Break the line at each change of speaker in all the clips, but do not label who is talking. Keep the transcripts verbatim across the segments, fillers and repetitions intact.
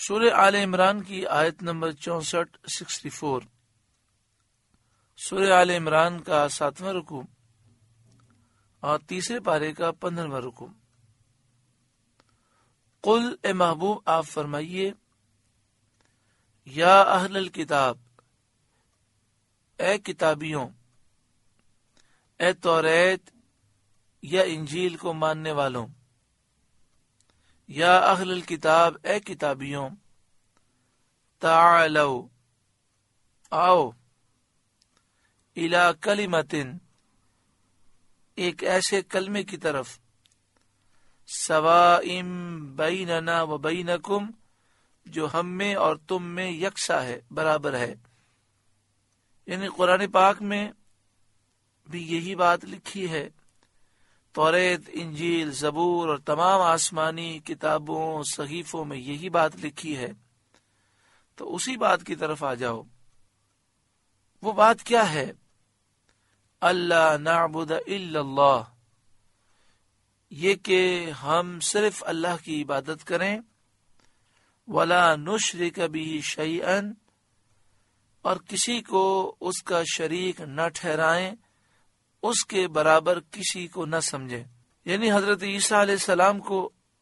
سورہ آل عمران کی آیت نمبر چونسٹھ سکسٹی فور سورہ آل عمران کا ساتواں رکوع اور تیسرے پارے کا پندرہواں رکوع۔ قل اے محبوب آپ فرمائیے، یا اہل الکتاب، اے کتابیوں، اے توریت یا انجیل کو ماننے والوں، یا اہل الکتاب، اے کتابیوں، تعالو، آؤ، الی کلمۃ، ایک ایسے کلمے کی طرف، سواء بیننا و بینکم، جو ہم میں اور تم میں یکساں ہے، برابر ہے۔ یعنی قرآن پاک میں بھی یہی بات لکھی ہے، توریت، انجیل، زبور اور تمام آسمانی کتابوں صحیفوں میں یہی بات لکھی ہے، تو اسی بات کی طرف آ جاؤ۔ وہ بات کیا ہے؟ اللہ نعبد الا اللہ، یہ کہ ہم صرف اللہ کی عبادت کریں، ولا نشرک بہ شیئا، اور کسی کو اس کا شریک نہ ٹھہرائیں، اس کے برابر کسی کو نہ سمجھیں۔ یعنی حضرت عیسیٰ علیہ السلام کو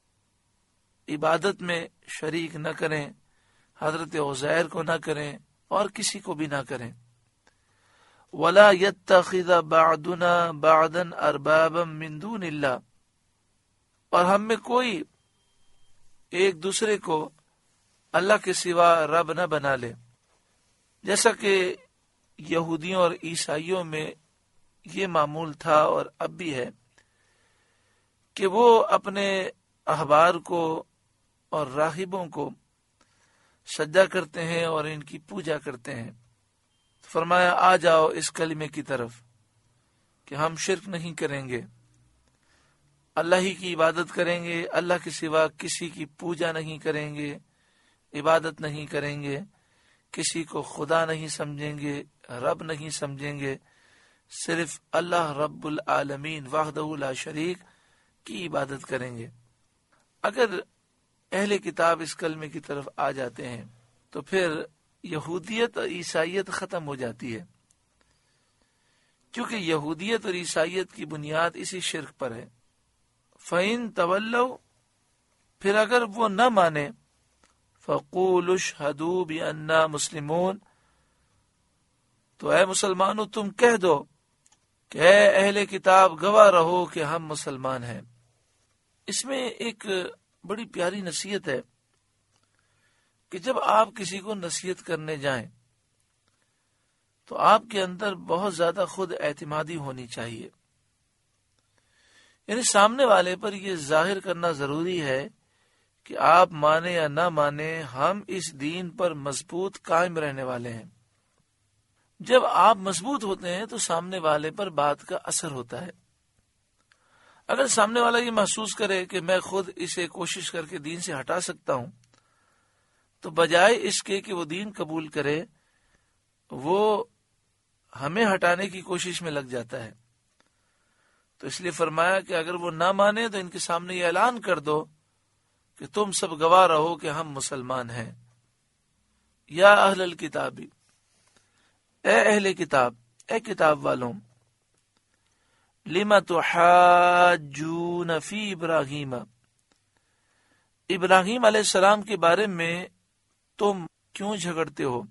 عبادت میں شریک نہ کریں، حضرت عزیر کو نہ کریں، اور کسی کو بھی نہ کریں۔ ولا يتخذ بعضنا بعضا اربابا من دون اللہ، اور ہم میں کوئی ایک دوسرے کو اللہ کے سوا رب نہ بنا لے، جیسا کہ یہودیوں اور عیسائیوں میں یہ معمول تھا اور اب بھی ہے کہ وہ اپنے احبار کو اور راہبوں کو سجدہ کرتے ہیں اور ان کی پوجا کرتے ہیں۔ فرمایا آ جاؤ اس کلمے کی طرف کہ ہم شرک نہیں کریں گے، اللہ ہی کی عبادت کریں گے، اللہ کے سوا کسی کی پوجا نہیں کریں گے، عبادت نہیں کریں گے، کسی کو خدا نہیں سمجھیں گے، رب نہیں سمجھیں گے، صرف اللہ رب العالمین وحدہ لا شریک کی عبادت کریں گے۔ اگر اہل کتاب اس کلمے کی طرف آ جاتے ہیں تو پھر یہودیت اور عیسائیت ختم ہو جاتی ہے، کیونکہ یہودیت اور عیسائیت کی بنیاد اسی شرک پر ہے۔ فَإِن تَوَلَّوْا، پھر اگر وہ نہ مانے، فَقُولُوا اشْهَدُوا بِأَنَّا مُسْلِمُونَ، تو اے مسلمانوں تم کہہ دو کہ اے اہل کتاب گواہ رہو کہ ہم مسلمان ہیں۔ اس میں ایک بڑی پیاری نصیحت ہے کہ جب آپ کسی کو نصیحت کرنے جائیں تو آپ کے اندر بہت زیادہ خود اعتمادی ہونی چاہیے، یعنی سامنے والے پر یہ ظاہر کرنا ضروری ہے کہ آپ مانے یا نہ مانے، ہم اس دین پر مضبوط قائم رہنے والے ہیں۔ جب آپ مضبوط ہوتے ہیں تو سامنے والے پر بات کا اثر ہوتا ہے۔ اگر سامنے والا یہ محسوس کرے کہ میں خود اسے کوشش کر کے دین سے ہٹا سکتا ہوں، تو بجائے اس کے کہ وہ دین قبول کرے، وہ ہمیں ہٹانے کی کوشش میں لگ جاتا ہے۔ تو اس لیے فرمایا کہ اگر وہ نہ مانے تو ان کے سامنے یہ اعلان کر دو کہ تم سب گواہ رہو کہ ہم مسلمان ہیں۔ یا اہل الکتاب، اے اہل کتاب، اے کتاب والوں، لم تحاجون فی ابراہیم، ابراہیم علیہ السلام کے بارے میں تم کیوں جھگڑتے ہو؟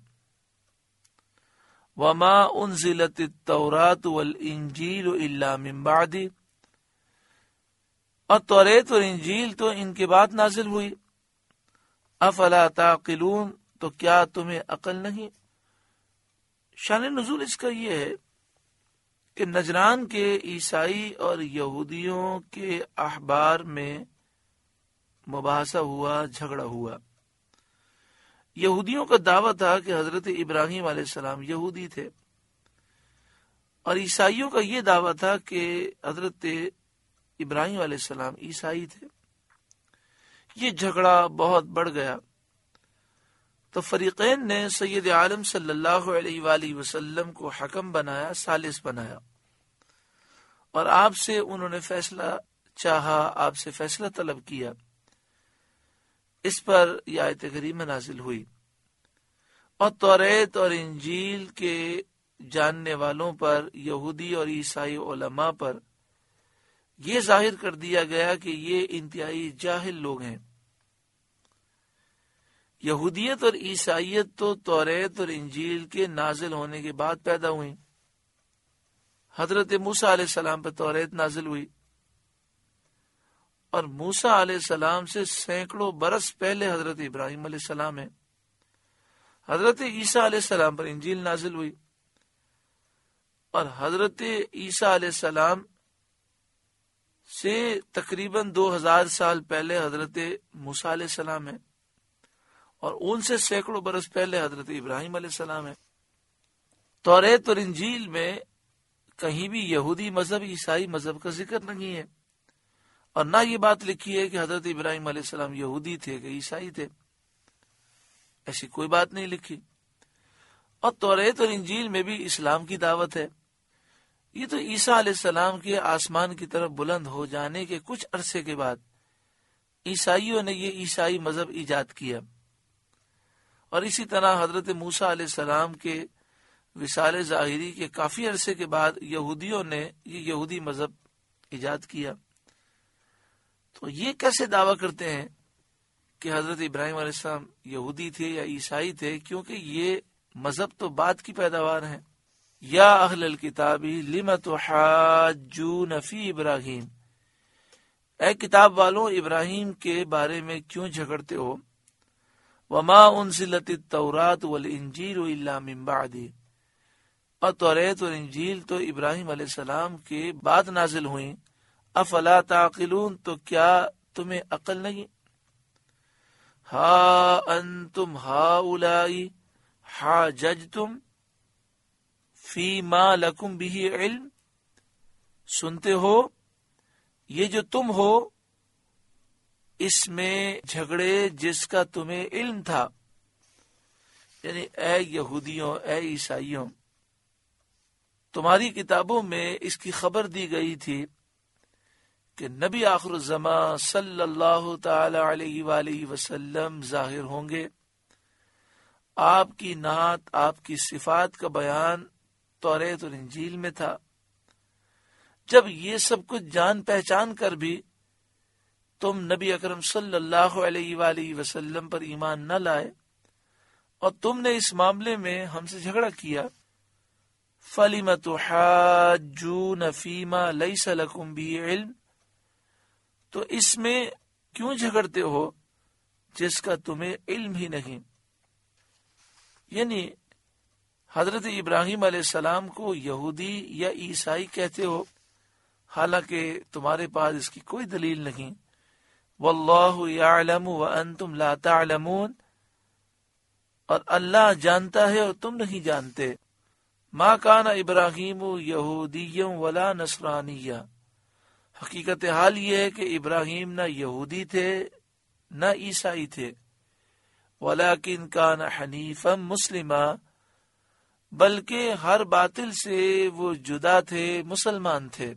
وما انزلت التوراۃ والانجیل الا من بعد، اور توریت اور انجیل تو ان کے بعد نازل ہوئی۔ افلا تعقلون، تو کیا تمہیں عقل نہیں؟ شان نزول اس کا یہ ہے کہ نجران کے عیسائی اور یہودیوں کے احبار میں مباحثہ ہوا، جھگڑا ہوا۔ یہودیوں کا دعویٰ تھا کہ حضرت ابراہیم علیہ السلام یہودی تھے، اور عیسائیوں کا یہ دعویٰ تھا کہ حضرت ابراہیم علیہ السلام عیسائی تھے۔ یہ جھگڑا بہت بڑھ گیا تو فریقین نے سید عالم صلی اللہ علیہ وآلہ وسلم کو حکم بنایا، ثالث بنایا، اور آپ سے انہوں نے فیصلہ چاہا، آپ سے فیصلہ طلب کیا اس پر یہ آیت کریمہ نازل ہوئی، اور توریت اور انجیل کے جاننے والوں پر، یہودی اور عیسائی علماء پر یہ ظاہر کر دیا گیا کہ یہ انتہائی جاہل لوگ ہیں۔ یہودیت اور عیسائیت تو توریت اور انجیل کے نازل ہونے کے بعد پیدا ہوئی۔ حضرت موسیٰ علیہ السلام پر توریت نازل ہوئی، اور موسیٰ علیہ السلام سے سینکڑوں برس پہلے حضرت ابراہیم علیہ السلام ہے۔ حضرت عیسیٰ علیہ السلام پر انجیل نازل ہوئی، اور حضرت عیسیٰ علیہ السلام سے تقریباً دو ہزار سال پہلے حضرت موسیٰ علیہ السلام ہے، اور ان سے سینکڑوں برس پہلے حضرت ابراہیم علیہ السلام ہے۔ توریت اور انجیل میں کہیں بھی یہودی مذہب، عیسائی مذہب کا ذکر نہیں ہے، اور نہ یہ بات لکھی ہے کہ حضرت ابراہیم علیہ السلام یہودی تھے کہ عیسائی تھے، ایسی کوئی بات نہیں لکھی۔ اور توریت اور انجیل میں بھی اسلام کی دعوت ہے۔ یہ تو عیسیٰ علیہ السلام کے آسمان کی طرف بلند ہو جانے کے کچھ عرصے کے بعد عیسائیوں نے یہ عیسائی مذہب ایجاد کیا، اور اسی طرح حضرت موسیٰ علیہ السلام کے وصال ظاہری کے کافی عرصے کے بعد یہودیوں نے یہ یہودی مذہب ایجاد کیا۔ تو یہ کیسے دعویٰ کرتے ہیں کہ حضرت ابراہیم علیہ السلام یہودی تھے یا عیسائی تھے؟ کیونکہ یہ مذہب تو بعد کی پیداوار ہیں۔ یا اہل الکتاب لم تحاجون فی ابراہیم، اے کتاب والوں ابراہیم کے بارے میں کیوں جھگڑتے ہو؟ وما انزلت التوراۃ والانجیل الا من بعدہ، اور توریت اور انجیل تو ابراہیم علیہ السلام کے بعد نازل ہوئیں۔ افلا تعقلون، تو کیا تمہیں عقل نہیں؟ ہا انتم ہؤلاء حاججتم فی ما لکم بہ علم، سنتے ہو یہ جو تم ہو اس میں جھگڑے جس کا تمہیں علم تھا، یعنی اے یہودیوں، اے عیسائیوں، تمہاری کتابوں میں اس کی خبر دی گئی تھی کہ نبی آخر الزمان صلی اللہ تعالی علیہ وآلہ وسلم ظاہر ہوں گے، آپ کی نعت، آپ کی صفات کا بیان توریت اور انجیل میں تھا۔ جب یہ سب کچھ جان پہچان کر بھی تم نبی اکرم صلی اللہ علیہ وآلہ وسلم پر ایمان نہ لائے، اور تم نے اس معاملے میں ہم سے جھگڑا کیا، فَلِمَ تُحَاجُّونَ فِي مَا لَيْسَ لَكُمْ بِهِ عِلْمٍ، تو اس میں کیوں جھگڑتے ہو جس کا تمہیں علم ہی نہیں؟ یعنی حضرت ابراہیم علیہ السلام کو یہودی یا عیسائی کہتے ہو، حالانکہ تمہارے پاس اس کی کوئی دلیل نہیں۔ واللہ یعلم وانتم لا تعلمون، اور اللہ جانتا ہے اور تم نہیں جانتے۔ ما کان ابراہیم یہودیا ولا نصرانیہ، حقیقت حال یہ ہے کہ ابراہیم نہ یہودی تھے نہ عیسائی تھے، ولیکن کان حنیفا مسلما، بلکہ ہر باطل سے وہ جدا تھے، مسلمان تھے،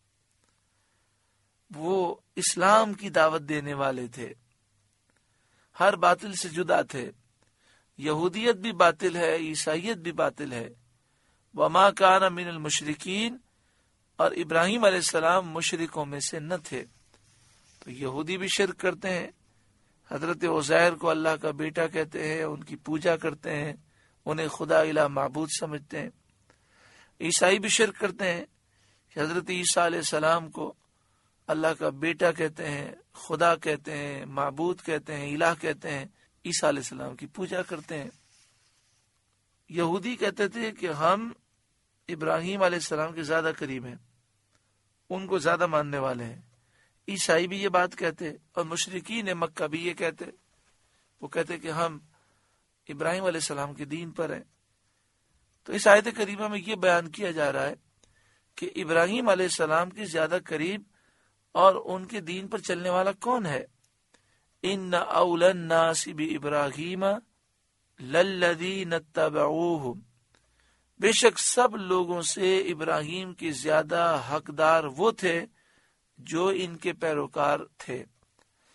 وہ اسلام کی دعوت دینے والے تھے، ہر باطل سے جدا تھے۔ یہودیت بھی باطل ہے، عیسائیت بھی باطل ہے۔ وما کان من المشرکین، اور ابراہیم علیہ السلام مشرکوں میں سے نہ تھے۔ تو یہودی بھی شرک کرتے ہیں، حضرت عزیر کو اللہ کا بیٹا کہتے ہیں، ان کی پوجا کرتے ہیں، انہیں خدا الہ معبود سمجھتے ہیں۔ عیسائی بھی شرک کرتے ہیں کہ حضرت عیسیٰ علیہ السلام کو اللہ کا بیٹا کہتے ہیں، خدا کہتے ہیں، معبود کہتے ہیں، الہ کہتے ہیں، عیسیٰ علیہ السلام کی پوجا کرتے ہیں۔ یہودی کہتے تھے کہ ہم ابراہیم علیہ السلام کے زیادہ قریب ہیں، ان کو زیادہ ماننے والے ہیں۔ عیسائی بھی یہ بات کہتے، اور مشرکین مکہ بھی یہ کہتے، وہ کہتے کہ ہم ابراہیم علیہ السلام کے دین پر ہیں۔ تو اس آیت کریمہ میں یہ بیان کیا جا رہا ہے کہ ابراہیم علیہ السلام کے زیادہ قریب اور ان کے دین پر چلنے والا کون ہے؟ ان اول الناس بابراہیم للذین اتبعوہ، بے شک سب لوگوں سے ابراہیم کے زیادہ حقدار وہ تھے جو ان کے پیروکار تھے۔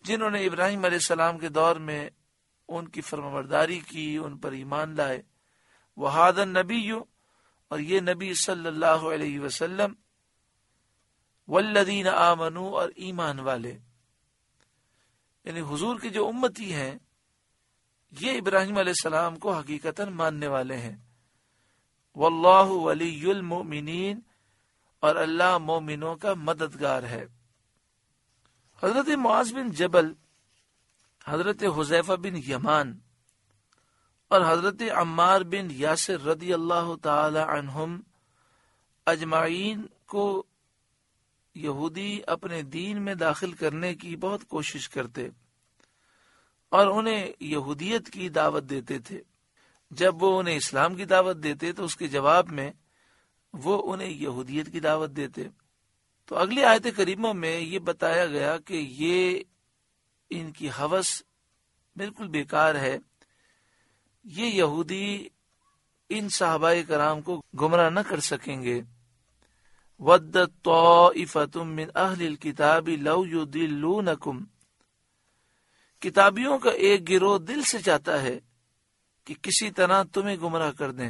جنہوں نے ابراہیم علیہ السلام کے دور میں ان کی فرمانبرداری کی، ان پر ایمان لائے، وہذا النبی، اور یہ نبی صلی اللہ علیہ وسلم، والذین آمنوا، اور ایمان والے، یعنی حضور کے جو امتی ہیں یہ ابراہیم علیہ السلام کو حقیقتاً ماننے والے ہیں۔ واللہ ولی المؤمنین، اور اللہ مومنوں کا مددگار ہے۔ حضرت معاذ بن جبل، حضرت حذیفہ بن یمان اور حضرت عمار بن یاسر رضی اللہ تعالی عنہم اجمعین کو یہودی اپنے دین میں داخل کرنے کی بہت کوشش کرتے اور انہیں یہودیت کی دعوت دیتے تھے۔ جب وہ انہیں اسلام کی دعوت دیتے تو اس کے جواب میں وہ انہیں یہودیت کی دعوت دیتے۔ تو اگلی آیت کریمہ میں یہ بتایا گیا کہ یہ ان کی ہوس بالکل بیکار ہے، یہ یہودی ان صحابہ کرام کو گمراہ نہ کر سکیں گے۔ وَدَّتْ طَائِفَةٌ مِّنْ أَهْلِ الْكِتَابِ لَوْ يُضِلُّونَكُمْ، کتابیوں کا ایک گروہ دل سے چاہتا ہے کہ کسی طرح تمہیں گمراہ کر دیں۔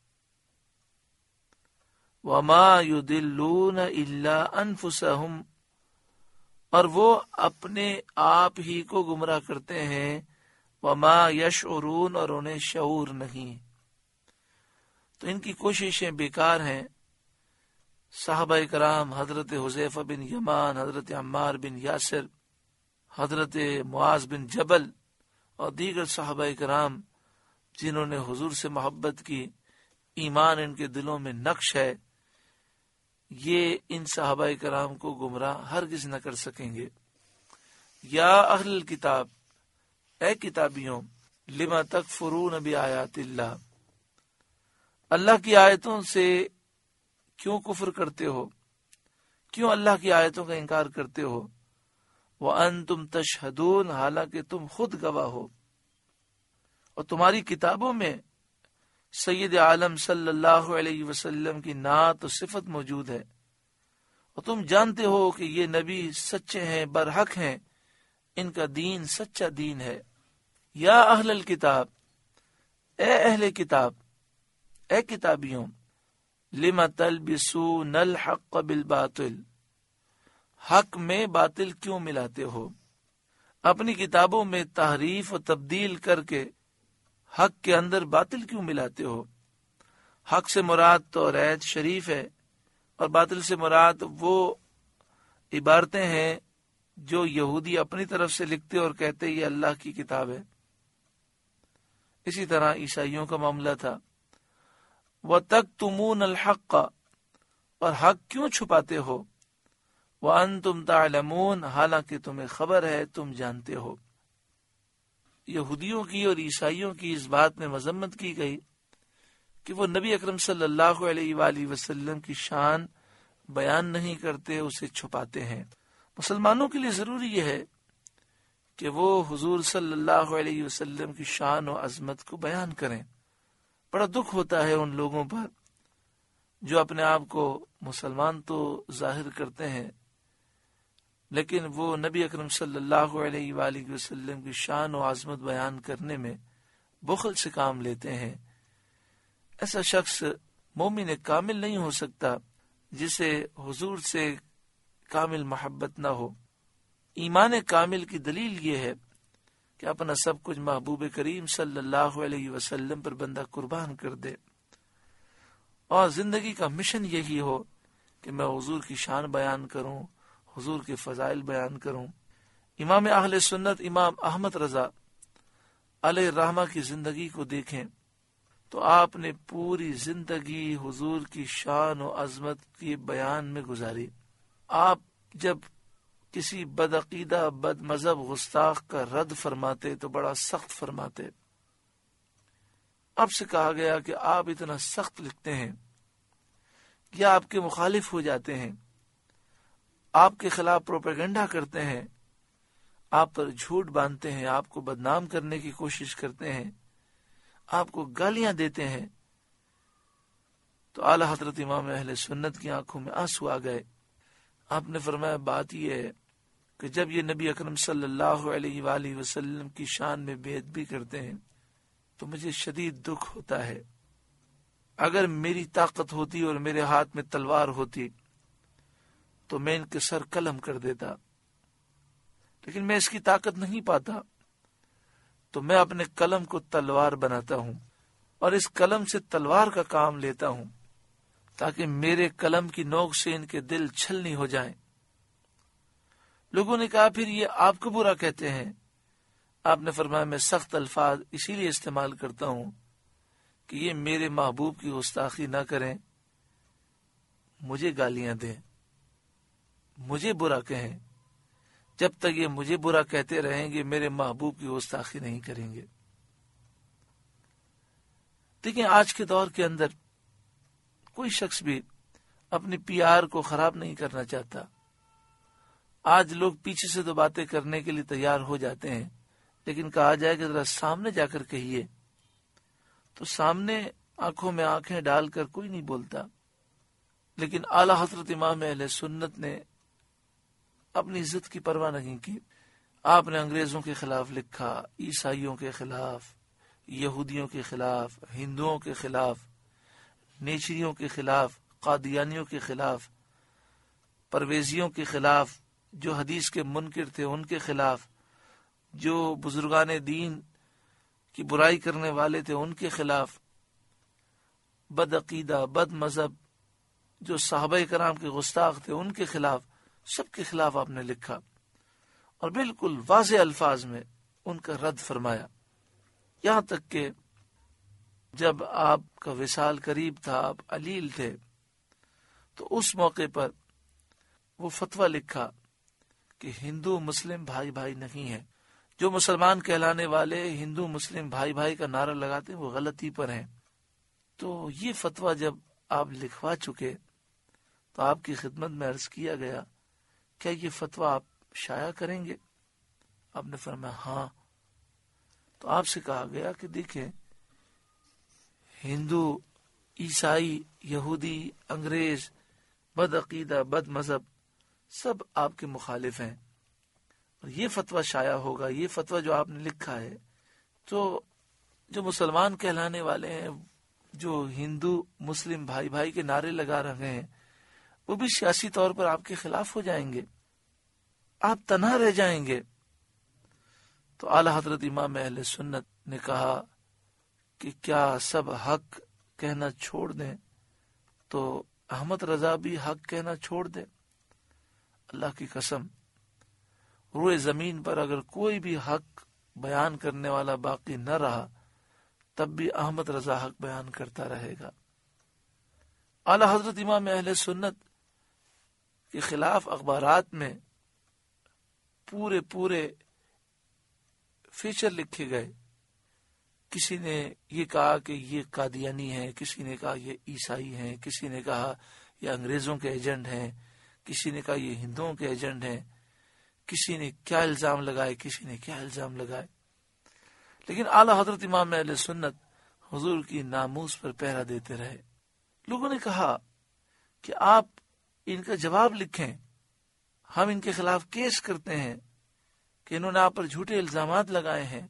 وَمَا يُضِلُّونَ إِلَّا أَنفُسَهُمْ، اور وہ اپنے آپ ہی کو گمراہ کرتے ہیں۔ وَمَا يَشْعُرُونَ، اور انہیں شعور نہیں۔ تو ان کی کوششیں بیکار ہیں۔ صحابہ کرام حضرت حذیفہ بن یمان، حضرت عمار بن یاسر، حضرت معاذ بن جبل اور دیگر صحابہ کرام جنہوں نے حضور سے محبت کی، ایمان ان کے دلوں میں نقش ہے، یہ ان صحابہ کرام کو گمراہ ہرگز نہ کر سکیں گے۔ یا اہل الکتاب، اے کتابیوں، لما تکفرون بآیات اللہ، اللہ کی آیتوں سے کیوں کفر کرتے ہو، کیوں اللہ کی آیتوں کا انکار کرتے ہو؟ وَأَنْتُمْ تَشْهَدُونَ، حالانکہ تم خود گواہ ہو، اور تمہاری کتابوں میں سید عالم صلی اللہ علیہ وسلم کی نعت و صفت موجود ہے، اور تم جانتے ہو کہ یہ نبی سچے ہیں، برحق ہیں، ان کا دین سچا دین ہے۔ یا اہل الکتاب، اے اہل کتاب، اے کتابیوں، لما تلبسون الحق بالباطل، حق میں باطل کیوں ملاتے ہو؟ اپنی کتابوں میں تحریف و تبدیل کر کے حق کے اندر باطل کیوں ملاتے ہو؟ حق سے مراد توریت شریف ہے، اور باطل سے مراد وہ عبارتیں ہیں جو یہودی اپنی طرف سے لکھتے اور کہتے یہ اللہ کی کتاب ہے۔ اسی طرح عیسائیوں کا معاملہ تھا۔ وَتَكْتُمُونَ الْحَقَّ، اور حق کیوں چھپاتے ہو؟ وَأَنْتُمْ تَعْلَمُونَ، حالانکہ تمہیں خبر ہے، تم جانتے ہو۔ یہودیوں کی اور عیسائیوں کی اس بات میں مذمت کی گئی کہ وہ نبی اکرم صلی اللہ علیہ وآلہ وسلم کی شان بیان نہیں کرتے، اسے چھپاتے ہیں۔ مسلمانوں کے لیے ضروری یہ ہے کہ وہ حضور صلی اللہ علیہ وسلم کی شان و عظمت کو بیان کریں۔ بڑا دکھ ہوتا ہے ان لوگوں پر جو اپنے آپ کو مسلمان تو ظاہر کرتے ہیں، لیکن وہ نبی اکرم صلی اللہ علیہ وآلہ وسلم کی شان و عظمت بیان کرنے میں بخل سے کام لیتے ہیں۔ ایسا شخص مومن کامل نہیں ہو سکتا جسے حضور سے کامل محبت نہ ہو۔ ایمان کامل کی دلیل یہ ہے کہ اپنا سب کچھ محبوب کریم صلی اللہ علیہ وسلم پر بندہ قربان کر دے، اور زندگی کا مشن یہی ہو کہ میں حضور کی شان بیان کروں، حضور کے فضائل بیان کروں۔ امام اہل سنت امام احمد رضا علیہ الرحمہ کی زندگی کو دیکھیں تو آپ نے پوری زندگی حضور کی شان و عظمت کی بیان میں گزاری۔ آپ جب کسی بدعقیدہ بد مذہب گستاخ کا رد فرماتے تو بڑا سخت فرماتے۔ اب سے کہا گیا کہ آپ اتنا سخت لکھتے ہیں، یا آپ کے مخالف ہو جاتے ہیں، آپ کے خلاف پروپیگنڈا کرتے ہیں، آپ پر جھوٹ باندھتے ہیں، آپ کو بدنام کرنے کی کوشش کرتے ہیں، آپ کو گالیاں دیتے ہیں۔ تو اعلی حضرت امام اہل سنت کی آنکھوں میں آنسو آ گئے۔ آپ نے فرمایا بات یہ ہے کہ جب یہ نبی اکرم صلی اللہ علیہ وآلہ وسلم کی شان میں بے ادبی کرتے ہیں تو مجھے شدید دکھ ہوتا ہے. اگر میری طاقت ہوتی اور میرے ہاتھ میں تلوار ہوتی تو میں ان کے سر قلم کر دیتا، لیکن میں اس کی طاقت نہیں پاتا، تو میں اپنے قلم کو تلوار بناتا ہوں اور اس قلم سے تلوار کا کام لیتا ہوں تاکہ میرے قلم کی نوک سے ان کے دل چھلنی ہو جائیں. لوگوں نے کہا پھر یہ آپ کو برا کہتے ہیں؟ آپ نے فرمایا میں سخت الفاظ اسی لیے استعمال کرتا ہوں کہ یہ میرے محبوب کی گستاخی نہ کریں، مجھے گالیاں دیں، مجھے برا کہیں. جب تک یہ مجھے برا کہتے رہیں گے میرے محبوب کی گستاخی نہیں کریں گے. دیکھیں آج کے دور کے اندر کوئی شخص بھی اپنی پی آر کو خراب نہیں کرنا چاہتا. آج لوگ پیچھے سے تو باتیں کرنے کے لیے تیار ہو جاتے ہیں، لیکن کہا جائے کہ ذرا سامنے جا کر کہیے تو سامنے آنکھوں میں آنکھیں ڈال کر کوئی نہیں بولتا. لیکن اعلی حضرت امام اہل سنت نے اپنی عزت کی پرواہ نہیں کی. آپ نے انگریزوں کے خلاف لکھا، عیسائیوں کے خلاف، یہودیوں کے خلاف، ہندوؤں کے خلاف، نیچریوں کے خلاف، قادیانیوں کے خلاف، پرویزیوں کے خلاف، جو حدیث کے منکر تھے ان کے خلاف، جو بزرگان دین کی برائی کرنے والے تھے ان کے خلاف، بد عقیدہ، بد مذہب، جو صحابہ کرام کے گستاخ تھے ان کے خلاف، سب کے خلاف آپ نے لکھا اور بالکل واضح الفاظ میں ان کا رد فرمایا. یہاں تک کہ جب آپ کا وصال قریب تھا، آپ علیل تھے، تو اس موقع پر وہ فتویٰ لکھا کہ ہندو مسلم بھائی بھائی نہیں ہے. جو مسلمان کہلانے والے ہندو مسلم بھائی بھائی کا نعرہ لگاتے ہیں وہ غلطی پر ہیں. تو یہ فتویٰ جب آپ لکھوا چکے تو آپ کی خدمت میں عرض کیا گیا کیا یہ فتویٰ آپ شائع کریں گے؟ آپ نے فرمایا ہاں. تو آپ سے کہا گیا کہ دیکھیں ہندو، عیسائی، یہودی، انگریز، بد عقیدہ، بد مذہب سب آپ کے مخالف ہیں، اور یہ فتویٰ شائع ہوگا، یہ فتویٰ جو آپ نے لکھا ہے تو جو مسلمان کہلانے والے ہیں، جو ہندو مسلم بھائی بھائی کے نعرے لگا رہے ہیں، وہ بھی سیاسی طور پر آپ کے خلاف ہو جائیں گے، آپ تنہا رہ جائیں گے. تو اعلی حضرت امام اہل سنت نے کہا کہ کیا سب حق کہنا چھوڑ دیں تو احمد رضا بھی حق کہنا چھوڑ دے؟ اللہ کی قسم روئے زمین پر اگر کوئی بھی حق بیان کرنے والا باقی نہ رہا تب بھی احمد رضا حق بیان کرتا رہے گا. اعلی حضرت امام اہل سنت کے خلاف اخبارات میں پورے پورے فیچر لکھے گئے. کسی نے یہ کہا کہ یہ قادیانی ہیں، کسی نے کہا یہ عیسائی ہیں، کسی نے کہا یہ انگریزوں کے ایجنٹ ہیں، کسی نے کہا یہ ہندوؤں کے ایجنٹ ہیں، کسی نے کیا الزام لگائے، کسی نے کیا الزام لگائے. لیکن اعلی حضرت امام اہل سنت حضور کی ناموس پر پہرا دیتے رہے. لوگوں نے کہا کہ آپ ان کا جواب لکھیں، ہم ان کے خلاف کیس کرتے ہیں کہ انہوں نے آپ پر جھوٹے الزامات لگائے ہیں.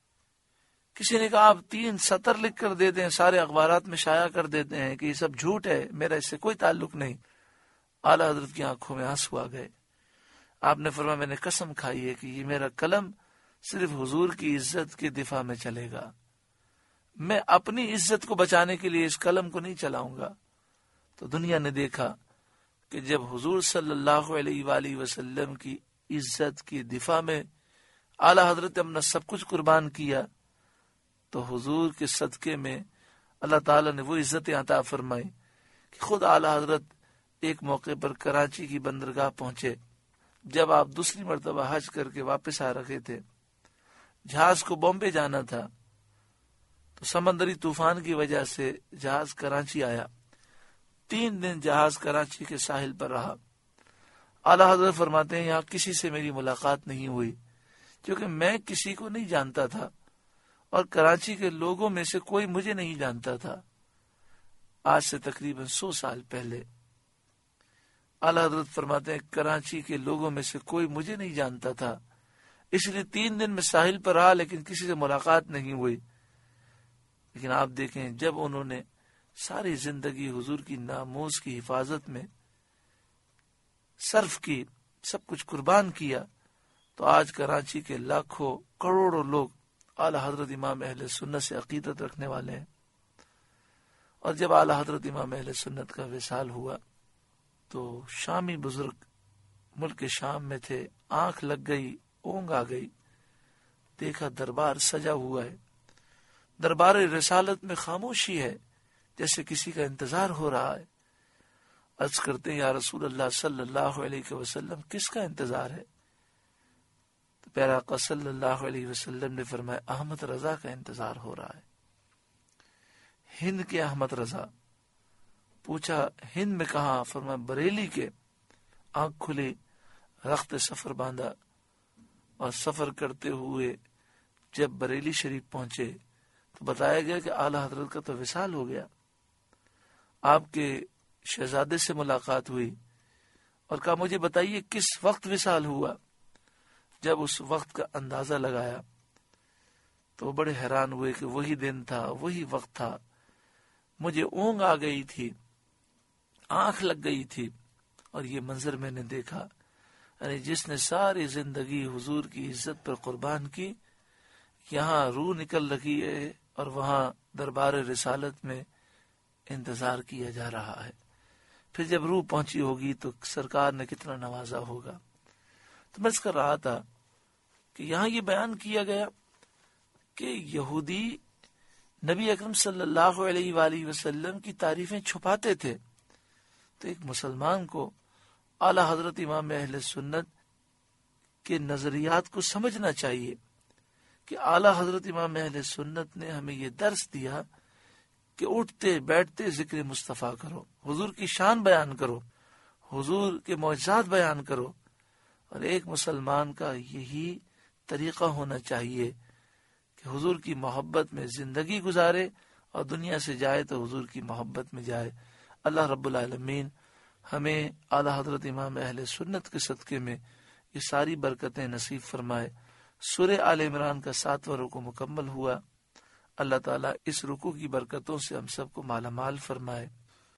کسی نے کہا آپ تین سطر لکھ کر دے دیں، سارے اخبارات میں شائع کر دیتے ہیں کہ یہ سب جھوٹ ہے، میرا اس سے کوئی تعلق نہیں. اعلی حضرت کی آنکھوں میں آنسو آ گئے. آپ نے فرمایا میں نے قسم کھائی ہے کہ یہ میرا قلم صرف حضور کی عزت کے دفاع میں چلے گا، میں اپنی عزت کو بچانے کے لیے اس قلم کو نہیں چلاؤں گا. تو دنیا نے دیکھا کہ جب حضور صلی اللہ علیہ وآلہ وسلم کی عزت کی دفاع میں اعلی حضرت اپنا سب کچھ قربان کیا تو حضور کے صدقے میں اللہ تعالیٰ نے وہ عزتیں عطا فرمائی کہ خود اعلی حضرت ایک موقع پر کراچی کی بندرگاہ پہنچے. جب آپ دوسری مرتبہ حج کر کے واپس آ رہے تھے، جہاز کو بامبے جانا تھا تو سمندری طوفان کی وجہ سے جہاز کراچی آیا. تین دن جہاز کراچی کے ساحل پر رہا. اعلی حضرت فرماتے ہیں یہاں کسی سے میری ملاقات نہیں ہوئی کیونکہ میں کسی کو نہیں جانتا تھا اور کراچی کے لوگوں میں سے کوئی مجھے نہیں جانتا تھا. آج سے تقریباً سو سال پہلے اعلیٰ حضرت فرماتے ہیں کراچی کے لوگوں میں سے کوئی مجھے نہیں جانتا تھا، اس لیے تین دن میں ساحل پر رہا لیکن کسی سے ملاقات نہیں ہوئی. لیکن آپ دیکھیں جب انہوں نے ساری زندگی حضور کی ناموس کی حفاظت میں صرف کی، سب کچھ قربان کیا، تو آج کراچی کے لاکھوں کروڑوں لوگ اعلیٰ حضرت امام اہل سنت سے عقیدت رکھنے والے ہیں. اور جب اعلیٰ حضرت امام اہل سنت کا وصال ہوا تو شامی بزرگ ملک شام میں تھے، آنکھ لگ گئی، اونگ آ گئی، دیکھا دربار سجا ہوا ہے، دربار رسالت میں خاموشی ہے، جیسے کسی کا انتظار ہو رہا ہے. عرض کرتے ہیں یا رسول اللہ صلی اللہ علیہ وسلم کس کا انتظار ہے؟ تو پیارا آقا صلی اللہ علیہ وسلم نے فرمایا احمد رضا کا انتظار ہو رہا ہے. ہند کے احمد رضا. پوچھا ہند میں کہاں؟ فرمایا بریلی کے. آنکھ کھلی، رخت سفر باندھا اور سفر کرتے ہوئے جب بریلی شریف پہنچے تو بتایا گیا کہ اعلیٰ حضرت کا تو وصال ہو گیا. آپ کے شہزادے سے ملاقات ہوئی اور کہا مجھے بتائیے کس وقت وصال ہوا. جب اس وقت کا اندازہ لگایا تو وہ بڑے حیران ہوئے کہ وہی دن تھا، وہی وقت تھا، مجھے اونگ آ گئی تھی، آنکھ لگ گئی تھی، اور یہ منظر میں نے دیکھا. یعنی جس نے ساری زندگی حضور کی عزت پر قربان کی، یہاں روح نکل رہی ہے اور وہاں دربار رسالت میں انتظار کیا جا رہا ہے. پھر جب روح پہنچی ہوگی تو سرکار نے کتنا نوازا ہوگا. تو میں اس کر رہا تھا کہ یہاں یہ بیان کیا گیا کہ یہودی نبی اکرم صلی اللہ علیہ وآلہ وسلم کی تعریفیں چھپاتے تھے. تو ایک مسلمان کو اعلیٰ حضرت امام اہل سنت کے نظریات کو سمجھنا چاہیے کہ اعلیٰ حضرت امام اہل سنت نے ہمیں یہ درس دیا کہ اٹھتے بیٹھتے ذکر مصطفیٰ کرو، حضور کی شان بیان کرو، حضور کے معجزات بیان کرو. اور ایک مسلمان کا یہی طریقہ ہونا چاہیے کہ حضور کی محبت میں زندگی گزارے اور دنیا سے جائے تو حضور کی محبت میں جائے. اللہ رب العالمین ہمیں اعلیٰ حضرت امام اہل سنت کے صدقے میں یہ ساری برکتیں نصیب فرمائے. سورہ آل عمران کا ساتواں رکوع مکمل ہوا. اللہ تعالیٰ اس رکوع کی برکتوں سے ہم سب کو مالا مال فرمائے.